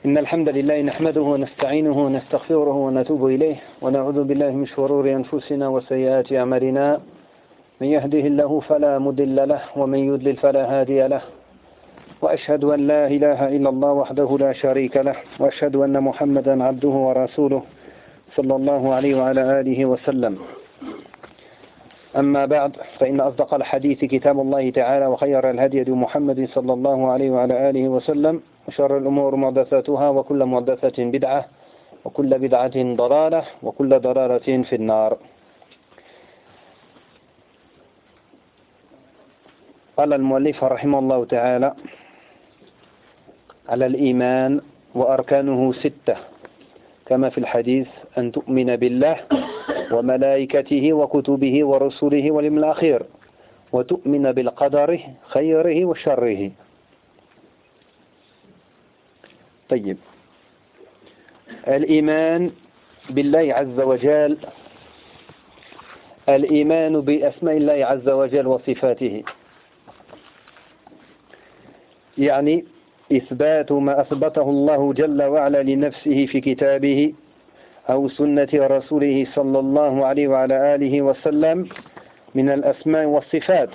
إن الحمد لله نحمده ونستعينه ونستغفره ونتوب إليه ونعوذ بالله من شرور أنفسنا وسيئات أعمالنا من يهده الله فلا مضل له ومن يضلل فلا هادي له وأشهد أن لا إله إلا الله وحده لا شريك له وأشهد أن محمدا عبده ورسوله صلى الله عليه وعلى آله وسلم. أما بعد فإن أصدق الحديث كتاب الله تعالى وخير الهدي هدي محمد صلى الله عليه وعلى آله وسلم وشر الأمور محدثاتها وكل محدثة بدعة وكل بدعة ضلالة وكل ضلالة في النار. قال المؤلف رحمه الله تعالى: على الإيمان وأركانه 6 كما في الحديث أن تؤمن بالله وملائكته وكتبه ورسله واليوم الآخر وتؤمن بالقدر خيره وشره. طيب، الإيمان بالله عز وجل، الإيمان بأسماء الله عز وجل وصفاته، يعني إثبات ما أثبته الله جل وعلا لنفسه في كتابه أو سنة رسوله صلى الله عليه وعلى آله وسلم من الأسماء والصفات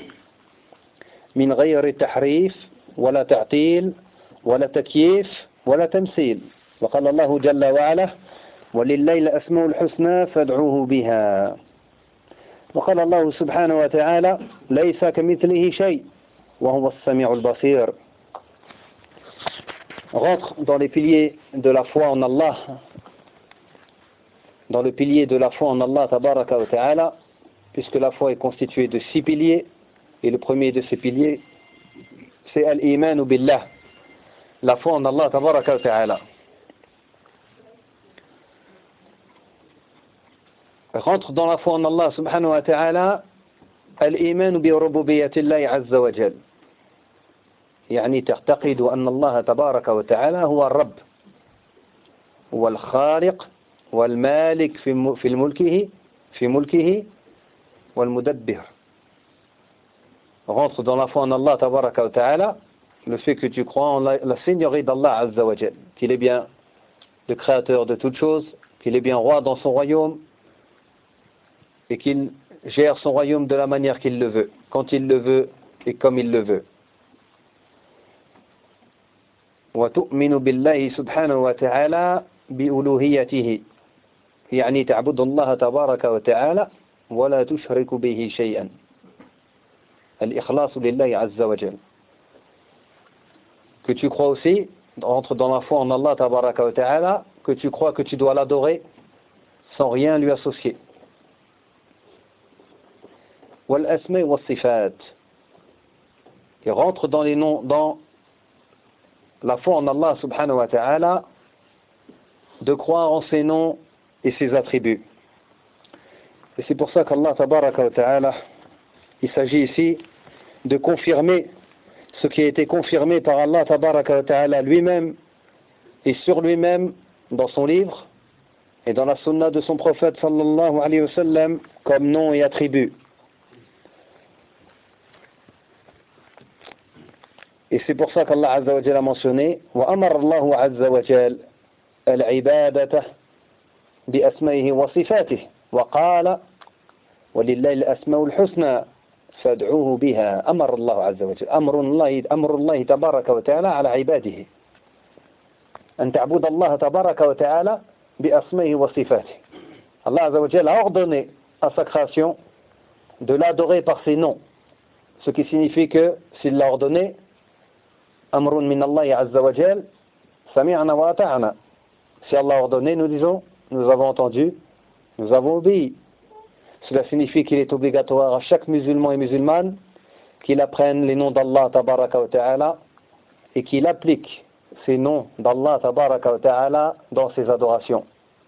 من غير تحريف ولا تعطيل ولا تكييف ولا تمثيل. وقال الله جل وعلا: ولله الأسماء الحسنى فادعوه بها. وقال الله سبحانه وتعالى: ليس كمثله شيء وهو السميع البصير. Rentre dans les piliers de la foi en Allah, dans le pilier de la foi en Allah tabaraka wa ta'ala, puisque la foi est constituée de 6 piliers, et le premier de ces piliers c'est al-iman billah, la foi en Allah tabaraka wa ta'ala. Rentre dans la foi en Allah subhanahu wa ta'ala al-iman bi rububiyyatillahi azza wa jal, يعني تعتقد أن الله تبارك وتعالى هو الرب، هو الخالق والمالك في ملكه والمدبر. Rentre dans la foi en Allah tabaraka wa ta'ala le fait que tu crois en la seigneurie d'Allah azza wa jal, qu'il est bien le créateur de toutes choses, qu'il est bien roi dans son royaume et qu'il gère son royaume de la manière qu'il le veut, quand il le veut et comme il le veut. وتؤمن بالله سبحانه وتعالى بألوهيته، يعني تعبد الله تبارك وتعالى ولا تشرك به شيئا، الإخلاص لله عز وجل. Que tu crois aussi, entre dans la foi en Allah tabaraka wa ta'ala, que tu crois que tu dois l'adorer sans rien lui associer. Wal asma wa sifat, qui rentre dans les noms, dans la foi en Allah subhanahu wa ta'ala, de croire en ses noms et ses attributs. Et c'est pour ça qu'Allah tabaraka wa ta'ala, il s'agit ici de confirmer ce qui a été confirmé par Allah tabaraka wa ta'ala lui-même et sur lui-même dans son livre et dans la sunna de son prophète sallallahu alayhi wa sallam comme nom et attributs. Et c'est pour ça qu'Allah Azza wa Jal a mentionné وَأَمَرَ اللَّهُ عَزَّ وَجَلَ الْعِبَادَةَ بِأَسْمَائِهِ وَصِفَاتِهِ وَقَالَ وَلِلَّهِ الْأَسْمَاءُ الْحُسْنَى فَادْعُوهُ بِهَا. أمر الله عز وجل، أمر الله تبارك وتعالى على عباده أن تعبد الله تبارك وتعالى بأسمائه وصفاته. Allah Azza wa Jal a ordonné à sa création de l'adorer par ses noms, ce qui signifie que s'il l'a ordonné, Amrun min Allah azza wa jal, sami'na wa ata'na. Si Allah a ordonné, nous disons, nous avons entendu, nous avons obéi. Cela signifie qu'il est obligatoire à chaque musulman et musulmane qu'il apprenne les noms d'Allah tabaraka wa ta'ala et qu'il applique ces noms d'Allah tabaraka wa ta'ala dans ses adorations.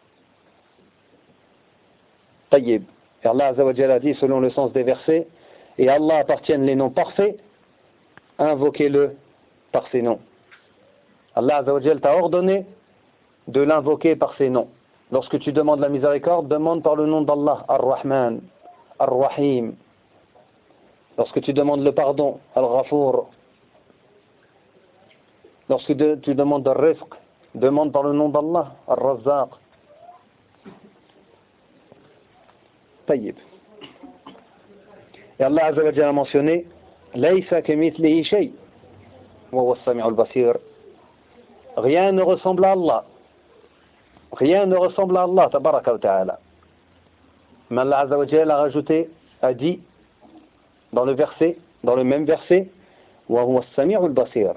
Tayyib. Et Allah azza wa jal a dit selon le sens des versets: et à Allah appartiennent les noms parfaits, invoquez-le par ses noms. Allah Azza wa Jal t'a ordonné de l'invoquer par ses noms. Lorsque tu demandes la miséricorde, demande par le nom d'Allah, Ar-Rahman, Ar-Rahim. Lorsque tu demandes le pardon, Al-Ghafour. Lorsque tu demandes le rizq, Demande dans le nom d'Allah, Ar-Razzaq. Tayyib. Et Allah Azza wa Jalla a mentionné Laysa kamithlihi shay wa huwa as-sami'ul basir. Rien ne ressemble à Allah. Rien ne ressemble à Allah, tabaraka wa ta'ala. Mais Allah Azza wa Jalla a rajouté, a dit dans le verset, dans le même verset, wa huwa as-sami'ul basir.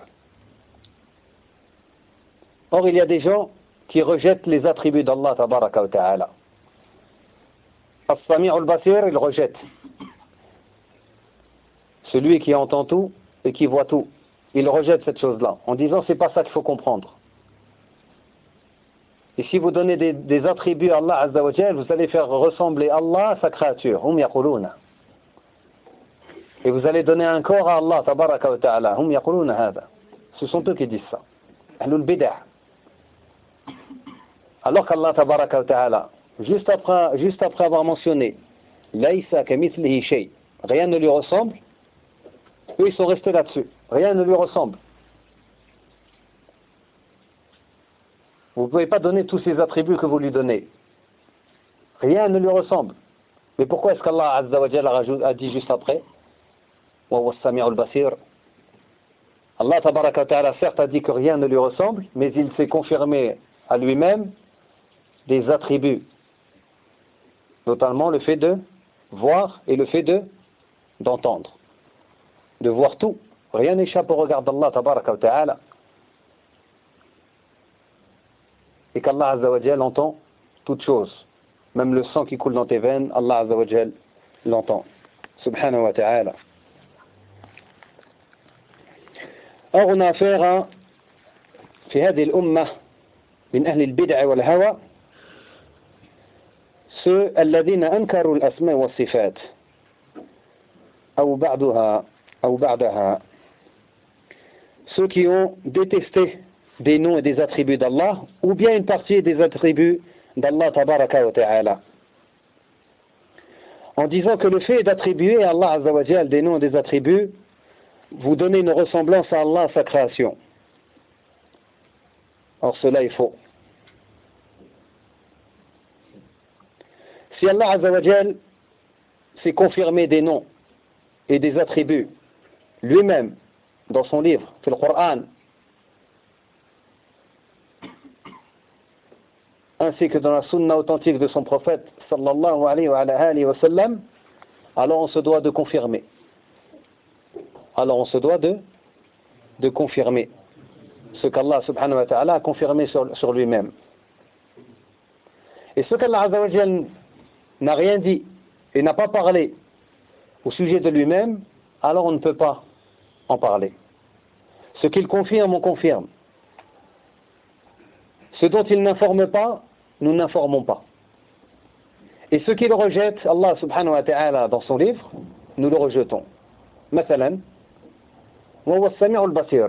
Or, il y a des gens qui rejettent les attributs d'Allah tabaraka wa ta'ala. As-sami'ul basir, il rejette. Celui qui entend tout et qui voit tout, il rejette cette chose-là, en disant c'est pas ça qu'il faut comprendre. Et si vous donnez des attributs à Allah Azza wa Jal, vous allez faire ressembler Allah à sa créature. Hum yaquluna. Et vous allez donner un corps à Allah, tabaraka wa ta'ala. Hum yaquluna hada. Ce sont eux qui disent ça. Ahlul bid'ah. Alors qu'Allah tabaraka wa ta'ala, juste après avoir mentionné Laysa kamithlihi shay, rien ne lui ressemble, eux ils sont restés là-dessus. Rien ne lui ressemble. Vous ne pouvez pas donner tous ces attributs que vous lui donnez. Rien ne lui ressemble. Mais pourquoi est-ce qu'Allah Azza wa Jalla a dit juste après Wa huwa as-sami'ul basir. Allah tabaraka wa ta'ala certes a dit que rien ne lui ressemble, mais il s'est confirmé à lui-même des attributs. Notamment le fait de voir et le fait d'entendre. De voir tout. Rien n'échappe au regard d'Allah tabaraka wa ta'ala. Et qu'Allah Azza wa Jal entend toutes choses. Même le sang qui coule dans tes veines, Allah Azza wa Jal l'entend. Subhanahu wa ta'ala. Or, on a affaire à في هذه الأمة من أهل البدع والهوى ceux الذين أنكروا الأسماء والصفات أو بعدها ceux qui ont détesté des noms et des attributs d'Allah, ou bien une partie des attributs d'Allah tabaraka wa ta'ala. En disant que le fait d'attribuer à Allah Azza wa Jal des noms et des attributs, vous donnez une ressemblance à Allah, à sa création. Or cela est faux. Si Allah Azza wa Jal s'est confirmé des noms et des attributs lui-même dans son livre, c'est le Coran, ainsi que dans la sunna authentique de son prophète sallallahu alayhi wa sallam, alors on se doit de confirmer. Alors on se doit de confirmer ce qu'Allah subhanahu wa ta'ala a confirmé sur lui-même. Et ce qu'Allah Azza wa Jal n'a rien dit et n'a pas parlé au sujet de lui-même, alors on ne peut pas en parler. Ce qu'il confirme, on confirme. Ce dont il n'informe pas, nous n'informons pas. Et ce qu'il rejette, Allah subhanahu wa ta'ala dans son livre, nous le rejetons. مثلا وهو السميع البصير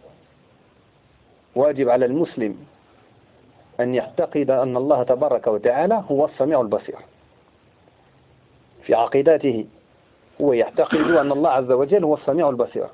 واجب على المسلم أن يعتقد أن الله تبارك وتعالى هو السميع البصير في عقيدته هو يعتقد أن الله عز وجل هو السميع البصير